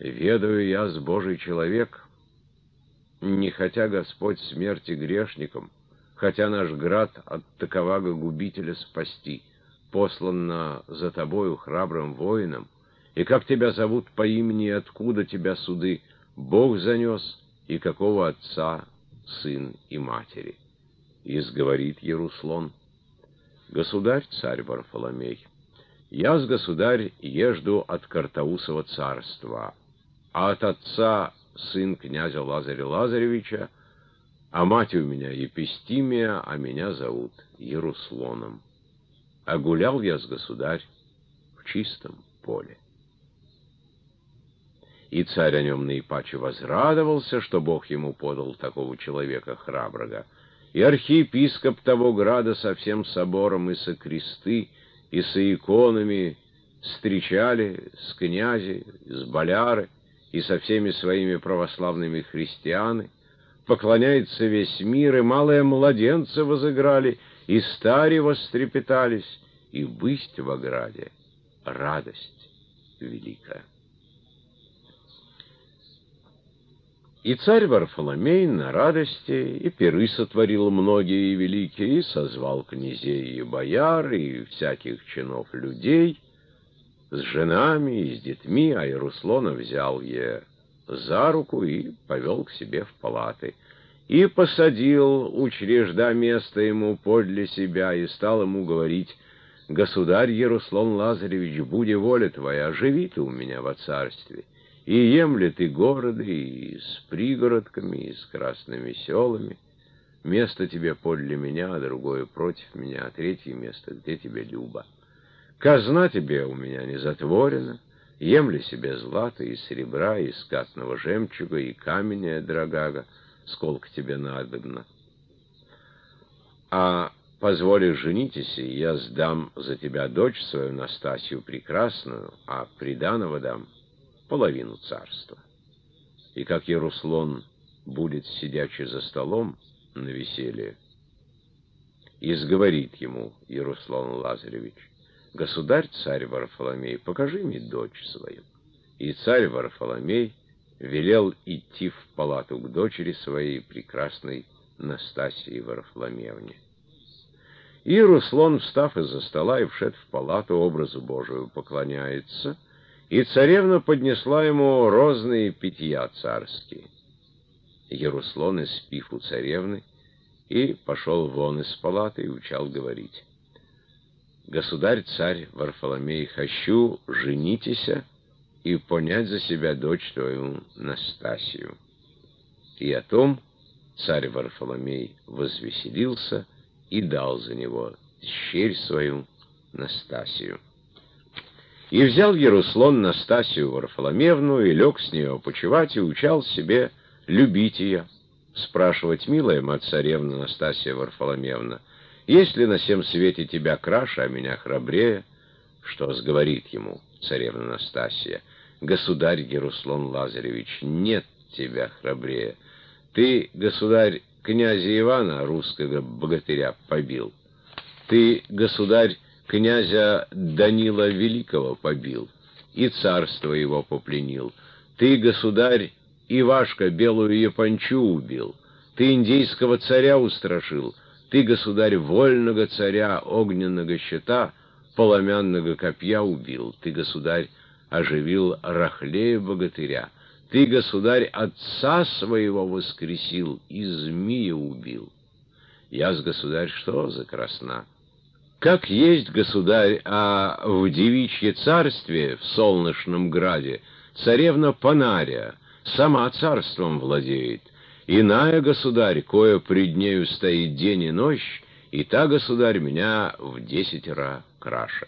Ведаю я с Божий человек, не хотя Господь смерти грешникам, хотя наш град от таковаго губителя спасти, посланно за тобою храбрым воином, и как тебя зовут по имени и откуда тебя суды Бог занес, и какого отца, сын и матери. И сговорит Яруслон: государь, царь Варфоломей, я-с, государь, езжду от Картаусова царства, а от отца сын князя Лазаря Лазаревича, а мать у меня Епистимия, а меня зовут Яруслоном. А гулял я-с, государь, в чистом поле. И царь о нем наипаче возрадовался, что Бог ему подал такого человека храброго. И архиепископ того града со всем собором и со кресты, и со иконами встречали с князи, с боляры, и со всеми своими православными христианы. Поклоняется весь мир, и малые младенцы возыграли, и стари вострепетались, и бысть в ограде радость великая. И царь Варфоломей на радости и пиры сотворил многие и великие, и созвал князей и бояр, и всяких чинов людей, с женами и с детьми, а Яруслона взял за руку и повел к себе в палаты. И посадил, учрежда место ему подле себя, и стал ему говорить: государь Яруслон Лазаревич, буди воля твоя, живи ты у меня во царстве. И емли ты города, и с пригородками, и с красными селами. Место тебе подле меня, а другое против меня, а третье место, где тебе любо. Казна тебе у меня не затворена, емли себе злата и серебра, и скатного жемчуга, и камня дорогого, сколько тебе надобно. А позволишь женитесь, и я сдам за тебя дочь свою Настасью прекрасную, а приданого дам половину царства. И как Яруслон будет сидячи за столом на веселье, и сговорит ему Яруслон Лазаревич: государь, царь Варфоломей, покажи мне дочь свою. И царь Варфоломей велел идти в палату к дочери своей, прекрасной Настасии Варфоломеевне. И Яруслон, встав из-за стола и вшед в палату, образу Божию поклоняется, и царевна поднесла ему розные питья царские. Яруслон, испив у царевны, и пошел вон из палаты и учал говорить: государь-царь Варфоломей, хочу женитеся и понять за себя дочь твою Настасию. И о том царь Варфоломей возвеселился и дал за него щерь свою Настасию. И взял Яруслон Настасию Варфоломеевну и лег с нее почивать, и учал себе любить ее, спрашивать: милая мать царевна Настасия Варфоломеевна, есть ли на сем свете тебя краше, а меня храбрее? Что сговорит ему царевна Настасия: государь Яруслон Лазаревич, нет тебя храбрее. Ты, государь, князя Ивана, русского богатыря, побил. Ты, государь, князя Данила Великого побил, и царство его попленил. Ты, государь, Ивашка белую япончу убил. Ты индейского царя устрашил. Ты, государь, вольного царя огненного щита, поломянного копья убил. Ты, государь, оживил Рахлея богатыря. Ты, государь, отца своего воскресил и змея убил. Я-с, государь, что за красна? Как есть, государь, а в девичье царстве, в солнечном граде, царевна Панария сама царством владеет. Иная, государь, кое пред нею стоит день и ночь, и та, государь, меня в 10 раз краше.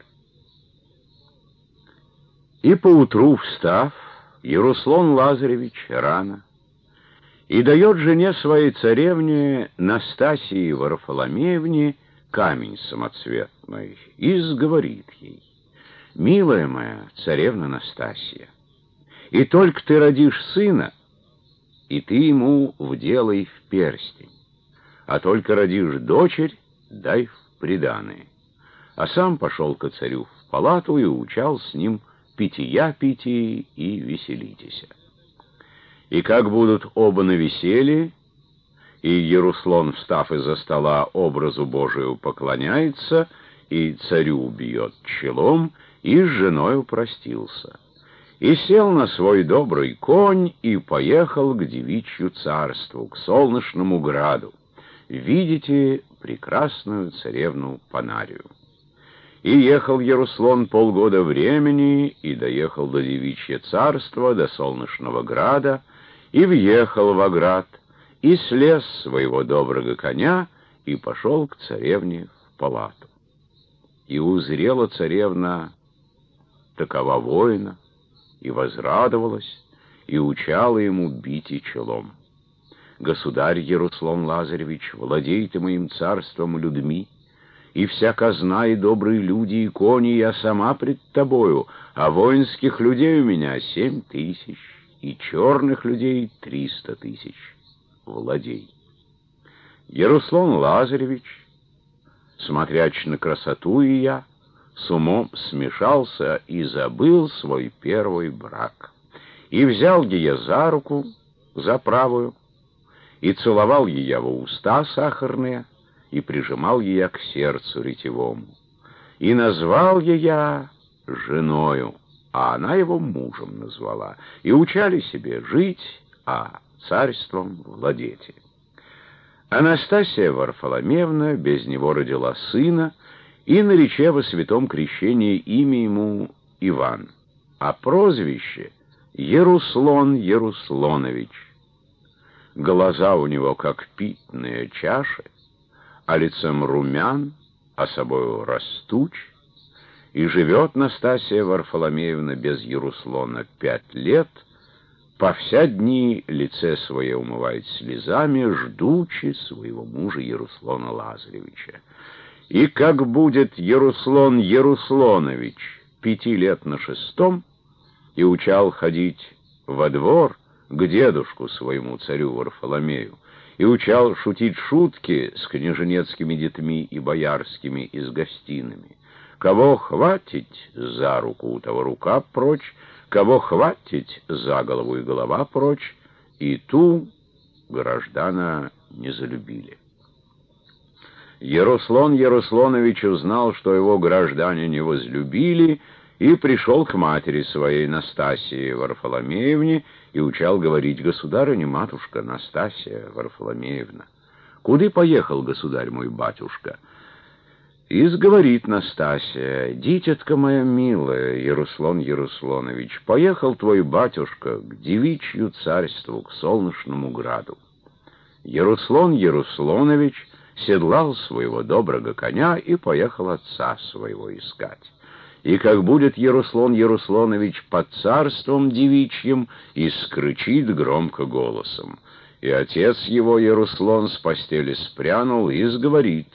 И поутру, встав, Яруслон Лазаревич рано и дает жене своей царевне Настасии Варфоломеевне камень самоцветный, и сговорит ей: милая моя царевна Настасия, и только ты родишь сына, и ты ему вделай в перстень, а только родишь дочерь, дай в приданое. А сам пошел ко царю в палату и учал с ним питья пейте и веселитесь. И как будут оба на веселье, и Еруслон, встав из-за стола, образу Божию поклоняется, и царю бьет челом, и с женою простился. И сел на свой добрый конь, и поехал к девичью царству, к солнечному граду. Видите прекрасную царевну Панарию. И ехал Еруслон полгода времени, и доехал до девичье царства, до солнечного града, и въехал во град, и слез с своего доброго коня, и пошел к царевне в палату. И узрела царевна такова воина, и возрадовалась, и учала ему бить и челом. «Государь Еруслан Лазаревич, владей ты моим царством людьми, и вся казна, и добрые люди, и кони, я сама пред тобою, а воинских людей у меня 7000, и черных людей 300 000. Владей». Еруслан Лазаревич, смотряч на красоту ее, с умом смешался и забыл свой первый брак. И взял ее за руку, за правую, и целовал ее во уста сахарные, и прижимал ее к сердцу ретевому. И назвал ее женою, а она его мужем назвала. И учали себе жить, а царством владеть. Анастасия Варфоломеевна без него родила сына, и нарече во святом крещении имя ему Иван, а прозвище Еруслон Еруслонович. Глаза у него как питные чаши, а лицем румян, а собою растуч, и живет Настасья Варфоломеевна без Еруслона 5 лет, по вся дни лице свое умывает слезами, ждучи своего мужа Еруслана Лазаревича. И как будет Еруслон Еруслонович 5 лет на 6, и учал ходить во двор к дедушку своему царю Варфоломею, и учал шутить шутки с княженецкими детьми и боярскими и с гостиными. Кого хватить за руку, у того рука прочь, кого хватить за голову, и голова прочь, и ту граждана не залюбили. Еруслан Еруслонович узнал, что его граждане не возлюбили, и пришел к матери своей Настасье Варфоломеевне и учал говорить: «Государыня, матушка Настасья Варфоломеевна, куды поехал государь мой батюшка?» И сговорит Настасья: «Дитятка моя милая, Еруслан Еруслонович, поехал твой батюшка к девичью царству, к солнечному граду». Еруслан Еруслонович седлал своего доброго коня и поехал отца своего искать. И как будет Еруслан Еруслонович под царством девичьим, и скричит громко голосом. И отец его, Еруслан, с постели спрянул и сговорит: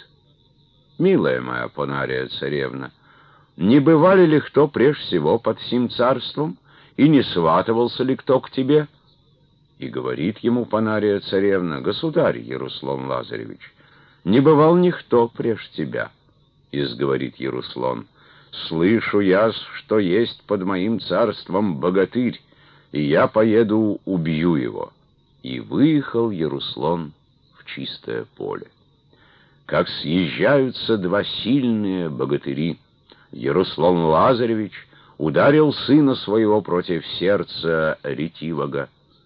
«Милая моя Панария царевна, не бывали ли кто прежде всего под сим царством, и не сватывался ли кто к тебе?» И говорит ему Панария царевна: «Государь Еруслан Лазаревич, не бывал никто прежде тебя». И сговорит Еруслан: «Слышу я, что есть под моим царством богатырь, и я поеду убью его». И выехал Еруслан в чистое поле. Как съезжаются два сильные богатыри, Еруслан Лазаревич ударил сына своего против сердца ретивого,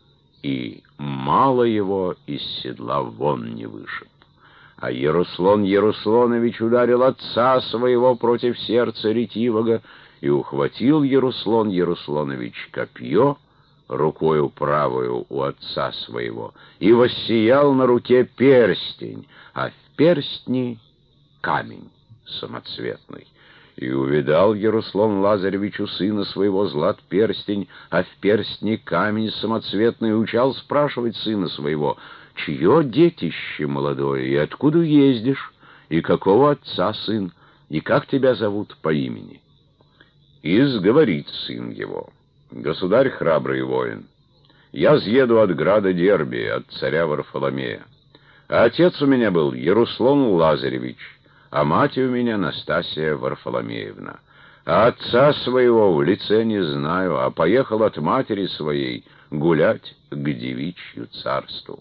и мало его из седла вон не вышиб. А Еруслан Еруслонович ударил отца своего против сердца ретивого, и ухватил Еруслан Еруслонович копье рукою правою у отца своего, и воссиял на руке перстень, а в перстни камень самоцветный. И увидал Еруслан Лазаревич у сына своего злат перстень, а в перстни камень самоцветный, и учал спрашивать сына своего: «Чье детище молодое, и откуда ездишь, и какого отца сын, и как тебя зовут по имени?» И сговорит сын его: «Государь храбрый воин, я съеду от града Дерби, от царя Варфоломея. А отец у меня был Еруслан Лазаревич, а мать у меня Настасья Варфоломеевна. а отца своего в лице не знаю, а поехал от матери своей гулять к девичью царству».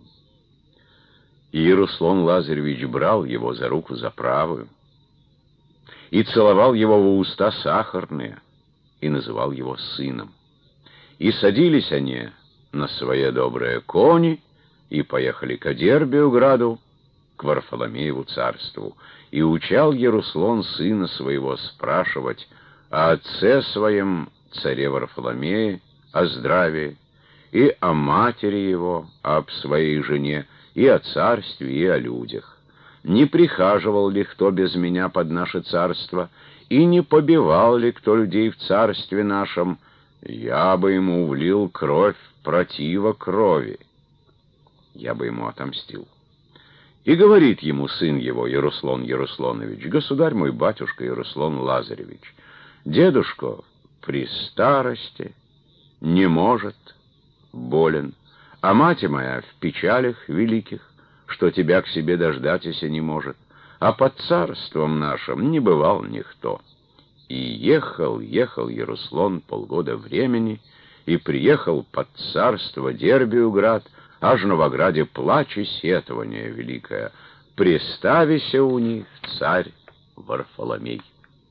И Яруслан Лазаревич брал его за руку за правую и целовал его в уста сахарные, и называл его сыном. И садились они на свои добрые кони и поехали к Дербию-граду, к Варфоломееву царству. И учал Яруслан сына своего спрашивать о отце своем, царе Варфоломее, о здравии, и о матери его, об своей жене, и о царстве, и о людях. Не прихаживал ли кто без меня под наше царство, и не побивал ли кто людей в царстве нашем, я бы ему влил кровь протива крови, я бы ему отомстил. И говорит ему сын его, Яруслан Ярусланович: «Государь мой, батюшка Яруслан Лазаревич, дедушка при старости не может, болен, а мать моя в печалях великих, что тебя к себе дождаться не может, а под царством нашим не бывал никто». И ехал Яруслан полгода времени, и приехал под царство Дербию-град, аж на Вограде плач и сетование великое, приставися у них царь Варфоломей.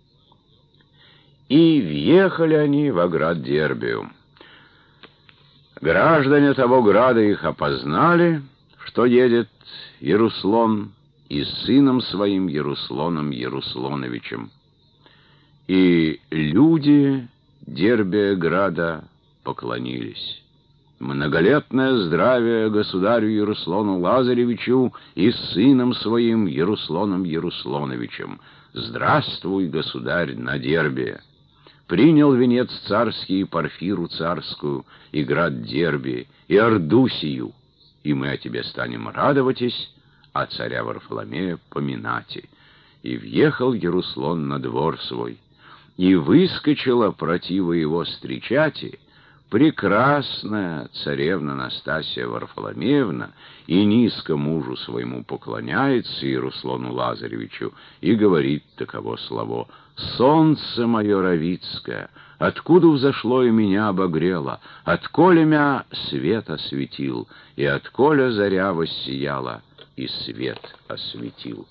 И въехали они в град Дербию. Граждане того града их опознали, что едет Яруслан, и с сыном своим Ярусланом Яруслановичем. И люди Дербия-града поклонились. Многолетное здравие государю Яруслану Лазаревичу и с сыном своим Ярусланом Яруслановичем. Здравствуй, государь, на Дербе. Принял венец царский и Порфиру царскую, и град Дерби, и Ордусию, и мы о тебе станем радоватись, а царя Варфоломея поминати. И въехал Яруслан на двор свой, и выскочила протива его встречати прекрасная царевна Настасья Варфоломеевна, и низко мужу своему поклоняется, Яруслану Лазаревичу, и говорит таково слово: «Солнце мое равицкое, откуда взошло и меня обогрело, отколе мя свет осветил, и отколе заря воссияла, и свет осветил».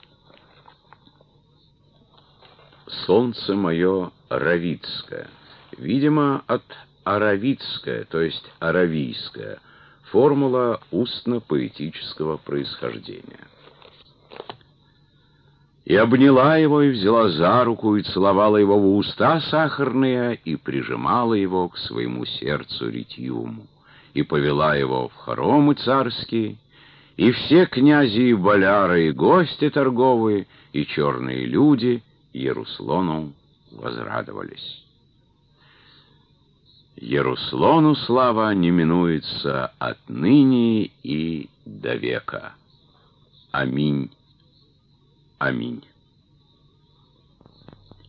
«Солнце мое равицкое», видимо, от аравицкое, то есть аравийское, формула устно-поэтического происхождения. И обняла его, и взяла за руку, и целовала его в уста сахарные, и прижимала его к своему сердцу ретивому, и повела его в хоромы царские, и все князи и боляры, и гости торговые, и черные люди Яруслану возрадовались. Яруслану слава не минуется отныне и до века. Аминь. Аминь.